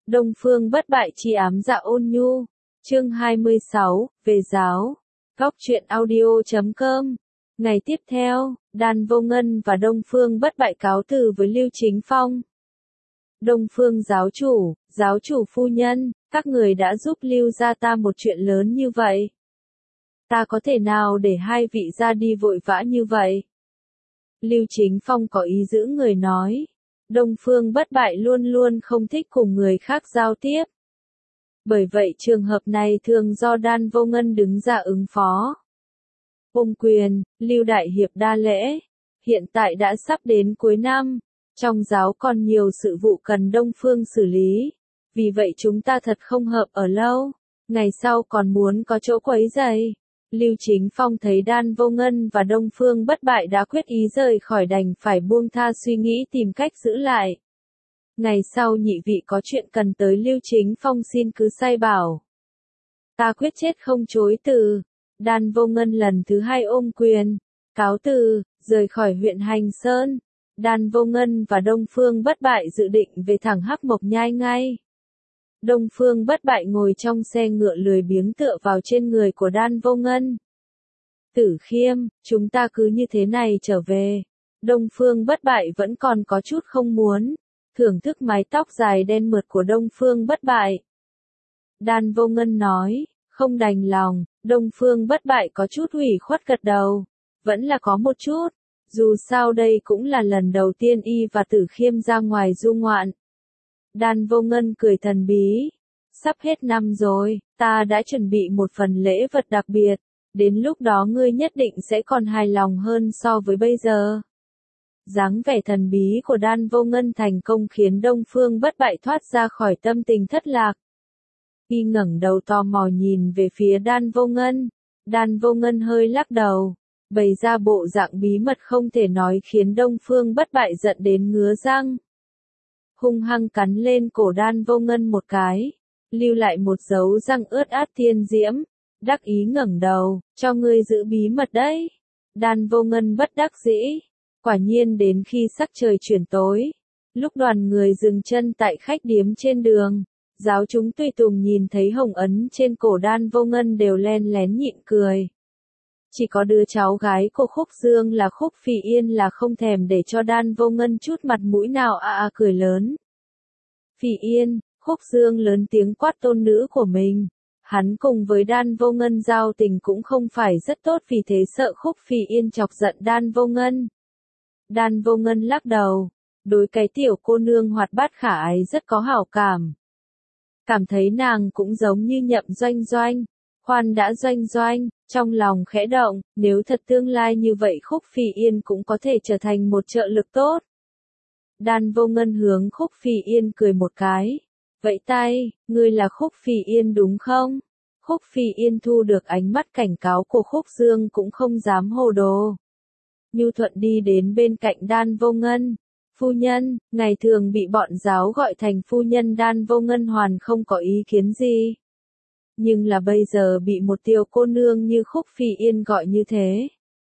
Đông Phương Bất Bại chi ám dạ ôn nhu. Chương 26, về giáo. Góc truyện audio.com. Ngày tiếp theo, Đan Vô Ngân và Đông Phương Bất Bại cáo từ với Lưu Chính Phong. Đông Phương giáo chủ phu nhân, các người đã giúp Lưu gia ta một chuyện lớn như vậy. Ta có thể nào để hai vị ra đi vội vã như vậy? Lưu Chính Phong có ý giữ người nói. Đông Phương Bất Bại luôn luôn không thích cùng người khác giao tiếp. Bởi vậy trường hợp này thường do Đan Vô Ngân đứng ra ứng phó. Ôm quyền, Lưu Đại Hiệp đa lễ. Hiện tại đã sắp đến cuối năm. Trong giáo còn nhiều sự vụ cần Đông Phương xử lý. Vì vậy chúng ta thật không hợp ở lâu. Ngày sau còn muốn có chỗ quấy rầy. Lưu Chính Phong thấy Đan Vô Ngân và Đông Phương Bất Bại đã quyết ý rời khỏi đành phải buông tha suy nghĩ tìm cách giữ lại. Ngày sau nhị vị có chuyện cần tới Lưu Chính Phong xin cứ sai bảo. Ta quyết chết không chối từ. Đan Vô Ngân lần thứ hai ôm quyền, cáo từ, rời khỏi huyện Hành Sơn. Đan Vô Ngân và Đông Phương Bất Bại dự định về thẳng Hắc Mộc Nhai ngay. Đông Phương Bất Bại ngồi trong xe ngựa lười biếng tựa vào trên người của Đan Vô Ngân. Tử Khiêm, chúng ta cứ như thế này trở về. Đông Phương Bất Bại vẫn còn có chút không muốn, thưởng thức mái tóc dài đen mượt của Đông Phương Bất Bại. Đan Vô Ngân nói, không đành lòng. Đông Phương Bất Bại có chút ủy khuất gật đầu. Vẫn là có một chút. Dù sao đây cũng là lần đầu tiên y và Tử Khiêm ra ngoài du ngoạn. Đan Vô Ngân cười thần bí. Sắp hết năm rồi, ta đã chuẩn bị một phần lễ vật đặc biệt. Đến lúc đó ngươi nhất định sẽ còn hài lòng hơn so với bây giờ. Dáng vẻ thần bí của Đan Vô Ngân thành công khiến Đông Phương Bất Bại thoát ra khỏi tâm tình thất lạc. Y ngẩng đầu tò mò nhìn về phía Đan Vô Ngân. Đan Vô Ngân hơi lắc đầu, bày ra bộ dạng bí mật không thể nói khiến Đông Phương Bất Bại giận đến ngứa răng. Hung hăng cắn lên cổ Đan Vô Ngân một cái, lưu lại một dấu răng ướt át thiên diễm, đắc ý ngẩng đầu, cho ngươi giữ bí mật đấy. Đan Vô Ngân bất đắc dĩ, quả nhiên đến khi sắc trời chuyển tối, lúc đoàn người dừng chân tại khách điếm trên đường, giáo chúng tùy tùng nhìn thấy hồng ấn trên cổ Đan Vô Ngân đều len lén nhịn cười. Chỉ có đứa cháu gái của Khúc Dương là Khúc Phỉ Yên là không thèm để cho Đan Vô Ngân chút mặt mũi nào cười lớn. Phỉ Yên, Khúc Dương lớn tiếng quát tôn nữ của mình. Hắn cùng với Đan Vô Ngân giao tình cũng không phải rất tốt vì thế sợ Khúc Phỉ Yên chọc giận Đan Vô Ngân. Đan Vô Ngân lắc đầu, đối cái tiểu cô nương hoạt bát khả ái rất có hảo cảm. Cảm thấy nàng cũng giống như Nhậm Doanh Doanh. Khoan đã Doanh Doanh, trong lòng khẽ động, nếu thật tương lai như vậy Khúc Phỉ Yên cũng có thể trở thành một trợ lực tốt. Đan Vô Ngân hướng Khúc Phỉ Yên cười một cái. Vậy tay, ngươi là Khúc Phỉ Yên đúng không? Khúc Phỉ Yên thu được ánh mắt cảnh cáo của Khúc Dương cũng không dám hồ đồ. Nhu thuận đi đến bên cạnh Đan Vô Ngân. Phu nhân, ngày thường bị bọn giáo gọi thành phu nhân Đan Vô Ngân hoàn không có ý kiến gì. Nhưng là bây giờ bị một tiểu cô nương như Khúc Phỉ Yên gọi như thế.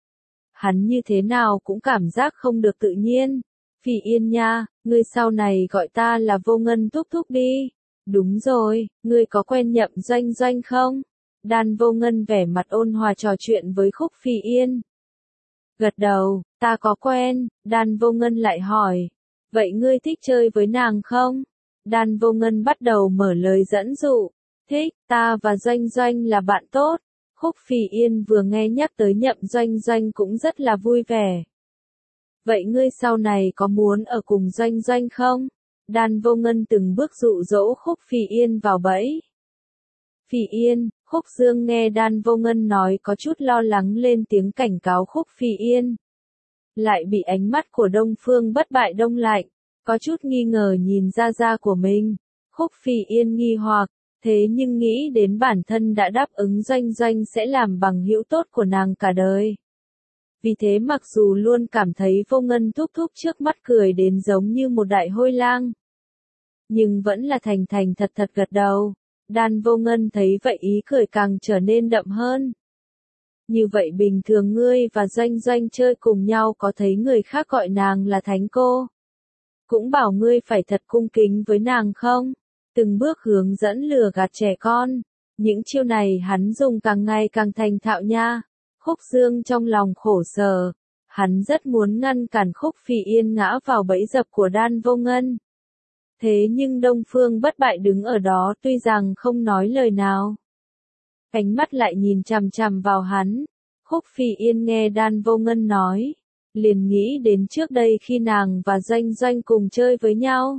Hắn như thế nào cũng cảm giác không được tự nhiên. Phỉ Yên nha, ngươi sau này gọi ta là Vô Ngân thúc thúc đi. Đúng rồi, ngươi có quen Nhậm Doanh Doanh không? Đan Vô Ngân vẻ mặt ôn hòa trò chuyện với Khúc Phỉ Yên. Gật đầu, ta có quen. Đan Vô Ngân lại hỏi. Vậy ngươi thích chơi với nàng không? Đan Vô Ngân bắt đầu mở lời dẫn dụ. Thích, ta và Doanh Doanh là bạn tốt. Khúc Phỉ Yên vừa nghe nhắc tới Nhậm Doanh Doanh cũng rất là vui vẻ. Vậy ngươi sau này có muốn ở cùng Doanh Doanh không? Đan Vô Ngân từng bước dụ dỗ Khúc Phỉ Yên vào bẫy. Phỉ Yên, Khúc Dương nghe Đan Vô Ngân nói có chút lo lắng lên tiếng cảnh cáo Khúc Phỉ Yên. Lại bị ánh mắt của Đông Phương Bất Bại đông lạnh, có chút nghi ngờ nhìn ra của mình. Khúc Phỉ Yên nghi hoặc, thế nhưng nghĩ đến bản thân đã đáp ứng Doanh Doanh sẽ làm bằng hữu tốt của nàng cả đời. Vì thế mặc dù luôn cảm thấy Vô Ngân thúc thúc trước mắt cười đến giống như một đại hôi lang, nhưng vẫn là thành thành thật thật gật đầu. Đan Vô Ngân thấy vậy ý cười càng trở nên đậm hơn. Như vậy bình thường ngươi và Doanh Doanh chơi cùng nhau có thấy người khác gọi nàng là thánh cô? Cũng bảo ngươi phải thật cung kính với nàng không? từng bước hướng dẫn lừa gạt trẻ con. Những chiêu này hắn dùng càng ngày càng thành thạo nha. Khúc Dương trong lòng khổ sở, hắn rất muốn ngăn cản Khúc Phỉ Yên ngã vào bẫy dập của Đan Vô Ngân. Thế nhưng Đông Phương Bất Bại đứng ở đó tuy rằng không nói lời nào. Ánh mắt lại nhìn chằm chằm vào hắn. Khúc Phỉ Yên nghe Đan Vô Ngân nói, liền nghĩ đến trước đây khi nàng và Doanh Doanh cùng chơi với nhau.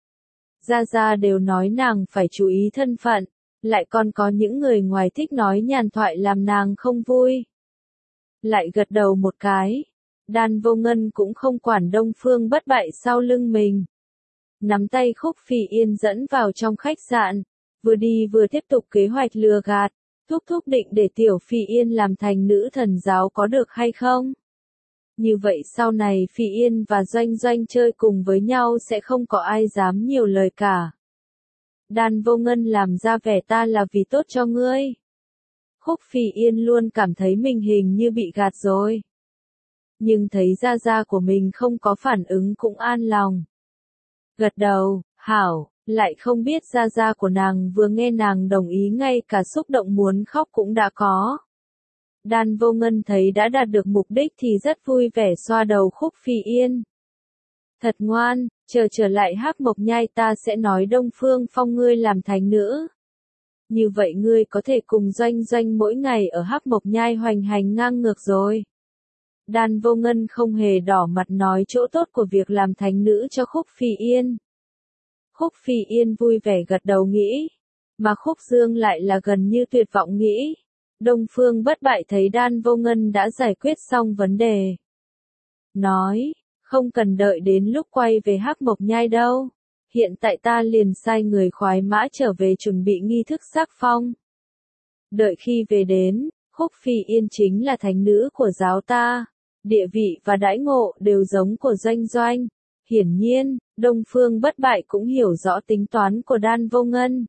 Gia Gia đều nói nàng phải chú ý thân phận, lại còn có những người ngoài thích nói nhàn thoại làm nàng không vui. Lại gật đầu một cái, Đan Vô Ngân cũng không quản Đông Phương Bất Bại sau lưng mình. Nắm tay Khúc Phỉ Yên dẫn vào trong khách sạn, vừa đi vừa tiếp tục kế hoạch lừa gạt, thúc định để Tiểu Phỉ Yên làm thành nữ thần giáo có được hay không? Như vậy sau này Phỉ Yên và Doanh Doanh chơi cùng với nhau sẽ không có ai dám nhiều lời cả. Đan Vô Ngân làm ra vẻ ta là vì tốt cho ngươi. Khúc Phỉ Yên luôn cảm thấy mình hình như bị gạt rồi. Nhưng thấy Gia Gia của mình không có phản ứng cũng an lòng. Gật đầu, hảo, lại không biết Gia Gia của nàng vừa nghe nàng đồng ý ngay cả xúc động muốn khóc cũng đã có. Đan Vô Ngân thấy đã đạt được mục đích thì rất vui vẻ xoa đầu Khúc Phỉ Yên. Thật ngoan, trở lại Hắc Mộc Nhai ta sẽ nói Đông Phương Phong ngươi làm thành nữ. Như vậy ngươi có thể cùng Doanh Doanh mỗi ngày ở Hắc Mộc Nhai hoành hành ngang ngược rồi. Đan Vô Ngân không hề đỏ mặt nói chỗ tốt của việc làm thành nữ cho Khúc Phỉ Yên. Khúc Phỉ Yên vui vẻ gật đầu nghĩ, mà Khúc Dương lại là gần như tuyệt vọng nghĩ. Đông Phương Bất Bại thấy Đan Vô Ngân đã giải quyết xong vấn đề. Nói, không cần đợi đến lúc quay về Hắc Mộc Nhai đâu. Hiện tại ta liền sai người khoái mã trở về chuẩn bị nghi thức sắc phong. Đợi khi về đến, Khúc Phỉ Yên chính là thánh nữ của giáo ta. Địa vị và đãi ngộ đều giống của Doanh Doanh. Hiển nhiên, Đông Phương Bất Bại cũng hiểu rõ tính toán của Đan Vô Ngân.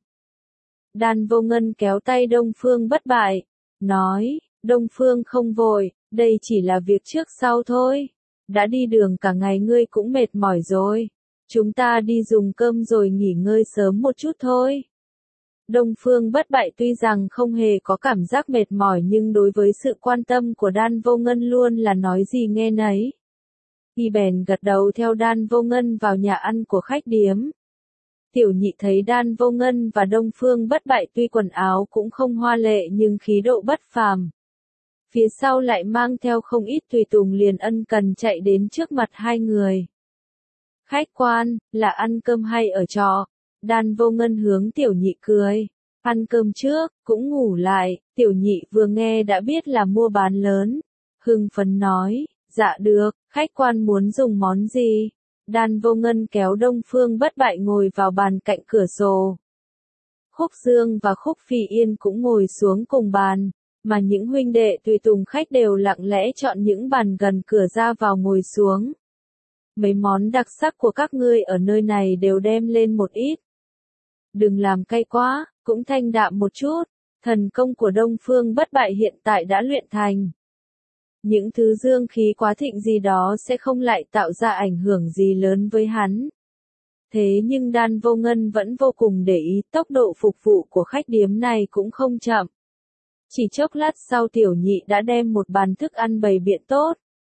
Đan Vô Ngân kéo tay Đông Phương Bất Bại, nói, Đông Phương không vội, đây chỉ là việc trước sau thôi. Đã đi đường cả ngày ngươi cũng mệt mỏi rồi. Chúng ta đi dùng cơm rồi nghỉ ngơi sớm một chút thôi. Đông Phương Bất Bại tuy rằng không hề có cảm giác mệt mỏi nhưng đối với sự quan tâm của Đan Vô Ngân luôn là nói gì nghe nấy. Y bèn gật đầu theo Đan Vô Ngân vào nhà ăn của khách điếm. Tiểu Nhị thấy Đan Vô Ngân và Đông Phương Bất Bại tuy quần áo cũng không hoa lệ nhưng khí độ bất phàm. Phía sau lại mang theo không ít tùy tùng liền ân cần chạy đến trước mặt hai người. Khách quan, là ăn cơm hay ở trọ? Đan Vô Ngân hướng Tiểu Nhị cười. Ăn cơm trước, cũng ngủ lại. Tiểu Nhị vừa nghe đã biết là mua bán lớn. Hưng phấn nói, dạ được, khách quan muốn dùng món gì? Đan Vô Ngân kéo Đông Phương Bất Bại ngồi vào bàn cạnh cửa sổ. Khúc Dương và Khúc Phỉ Yên cũng ngồi xuống cùng bàn, mà những huynh đệ tùy tùng khách đều lặng lẽ chọn những bàn gần cửa ra vào ngồi xuống. Mấy món đặc sắc của các ngươi ở nơi này đều đem lên một ít. Đừng làm cay quá, cũng thanh đạm một chút. Thần công của Đông Phương Bất Bại hiện tại đã luyện thành. Những thứ dương khí quá thịnh gì đó sẽ không lại tạo ra ảnh hưởng gì lớn với hắn. Thế nhưng Đan Vô Ngân vẫn vô cùng để ý tốc độ phục vụ của khách điếm này cũng không chậm. Chỉ chốc lát sau Tiểu Nhị đã đem một bàn thức ăn bày biện tốt.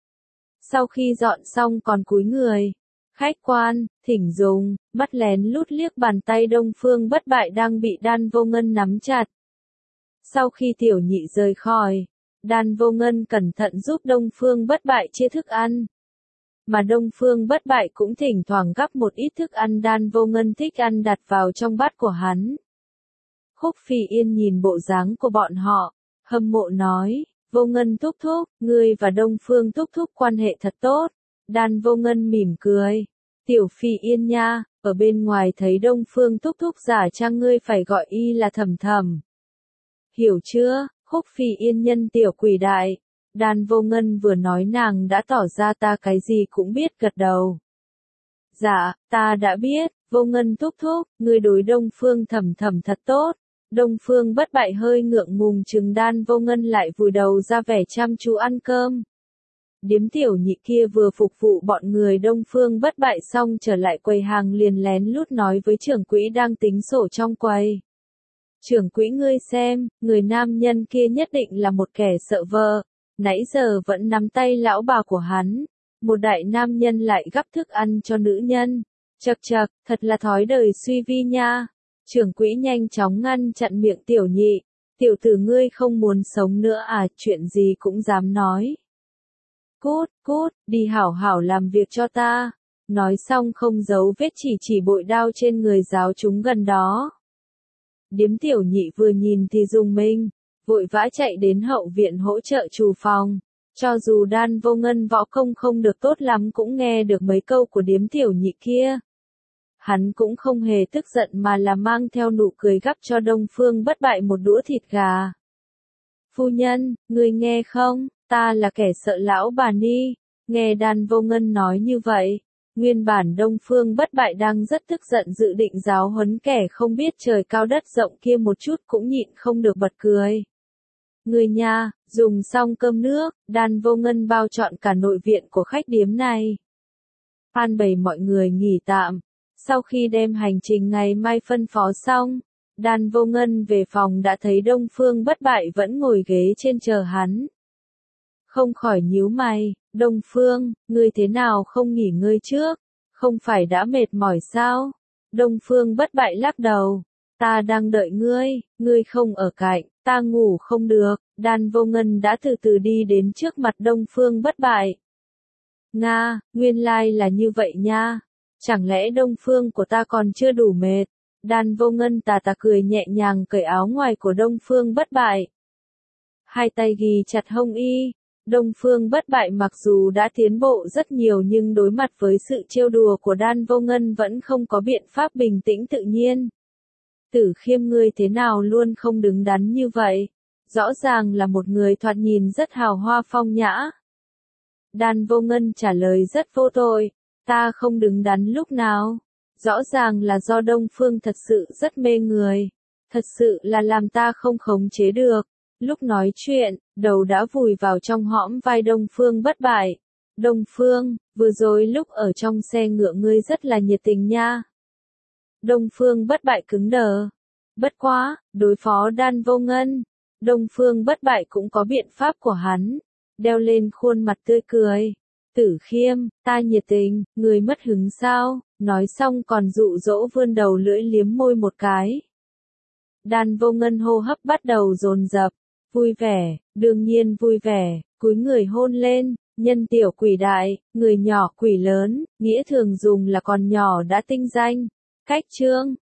Sau khi dọn xong còn cúi người. Khách quan, thỉnh dùng, mắt lén lút liếc bàn tay Đông Phương Bất Bại đang bị Đan Vô Ngân nắm chặt. Sau khi Tiểu Nhị rời khỏi, Đan Vô Ngân cẩn thận giúp Đông Phương Bất Bại chia thức ăn. Mà Đông Phương Bất Bại cũng thỉnh thoảng gắp một ít thức ăn Đan Vô Ngân thích ăn đặt vào trong bát của hắn. Khúc Phỉ Yên nhìn bộ dáng của bọn họ, hâm mộ nói, Vô Ngân thúc thúc, ngươi và Đông Phương thúc thúc quan hệ thật tốt. Đan Vô Ngân mỉm cười, Tiểu Phỉ Yên nha, ở bên ngoài thấy Đông Phương thúc thúc giả trang ngươi phải gọi y là Thầm Thầm. Hiểu chưa? Khúc Phỉ Yên nhân tiểu quỷ đại. Đan Vô Ngân vừa nói nàng đã tỏ ra ta cái gì cũng biết gật đầu. Dạ, ta đã biết, Vô Ngân thúc thúc, ngươi đối Đông Phương Thầm Thầm thật tốt. Đông Phương Bất Bại hơi ngượng ngùng chừng Đan Vô Ngân lại vùi đầu ra vẻ chăm chú ăn cơm. Điếm tiểu nhị kia vừa phục vụ bọn người Đông Phương Bất Bại xong trở lại quầy hàng liền lén lút nói với trưởng quỹ đang tính sổ trong quầy. Trưởng quỹ ngươi xem, người nam nhân kia nhất định là một kẻ sợ vợ, nãy giờ vẫn nắm tay lão bà của hắn. Một đại nam nhân lại gắp thức ăn cho nữ nhân. Chậc chậc, thật là thói đời suy vi nha. Trưởng quỹ nhanh chóng ngăn chặn miệng tiểu nhị. Tiểu tử ngươi không muốn sống nữa à, chuyện gì cũng dám nói. Cút, cút, đi hảo hảo làm việc cho ta. Nói xong không giấu vết chỉ bội đao trên người giáo chúng gần đó. Điếm tiểu nhị vừa nhìn thì rùng mình, vội vã chạy đến hậu viện hỗ trợ trù phòng. Cho dù Đan Vô Ngân võ công không được tốt lắm cũng nghe được mấy câu của điếm tiểu nhị kia. Hắn cũng không hề tức giận mà là mang theo nụ cười gắp cho Đông Phương Bất Bại một đũa thịt gà. Phu nhân, ngươi nghe không, ta là kẻ sợ lão bà Ni. Nghe Đan Vô Ngân nói như vậy, nguyên bản Đông Phương Bất Bại đang rất tức giận dự định giáo huấn kẻ không biết trời cao đất rộng kia một chút cũng nhịn không được bật cười. Người nhà, dùng xong cơm nước, Đan Vô Ngân bao trọn cả nội viện của khách điếm này. An bày mọi người nghỉ tạm. Sau khi đem hành trình ngày mai phân phó xong, Đan Vô Ngân về phòng đã thấy Đông Phương Bất Bại vẫn ngồi ghế trên chờ hắn. Không khỏi nhíu mày, Đông Phương, ngươi thế nào không nghỉ ngơi trước, không phải đã mệt mỏi sao? Đông Phương Bất Bại lắc đầu, ta đang đợi ngươi không ở cạnh, ta ngủ không được. Đan Vô Ngân đã từ từ đi đến trước mặt Đông Phương Bất Bại. Nga, nguyên lai là như vậy nha. Chẳng lẽ Đông Phương của ta còn chưa đủ mệt? Đan Vô Ngân tà cười nhẹ nhàng cởi áo ngoài của Đông Phương Bất Bại. Hai tay ghi chặt hông y. Đông Phương Bất Bại mặc dù đã tiến bộ rất nhiều nhưng đối mặt với sự trêu đùa của Đan Vô Ngân vẫn không có biện pháp bình tĩnh tự nhiên. Tử Khiêm ngươi thế nào luôn không đứng đắn như vậy? Rõ ràng là một người thoạt nhìn rất hào hoa phong nhã. Đan Vô Ngân trả lời rất vô tội. Ta không đứng đắn lúc nào. Rõ ràng là do Đông Phương thật sự rất mê người. Thật sự là làm ta không khống chế được. Lúc nói chuyện, đầu đã vùi vào trong hõm vai Đông Phương Bất Bại. Đông Phương, vừa rồi lúc ở trong xe ngựa ngươi rất là nhiệt tình nha. Đông Phương Bất Bại cứng đờ. Bất quá, đối phó Đan Vô Ngân, Đông Phương Bất Bại cũng có biện pháp của hắn. Đeo lên khuôn mặt tươi cười. Tử Khiêm, ta nhiệt tình, người mất hứng sao? Nói xong còn dụ dỗ vươn đầu lưỡi liếm môi một cái. Đan Vô Ngân hô hấp bắt đầu dồn dập. Vui vẻ, đương nhiên vui vẻ, cúi người hôn lên. Nhân tiểu quỷ đại, người nhỏ quỷ lớn, nghĩa thường dùng là còn nhỏ đã tinh danh. Cách chương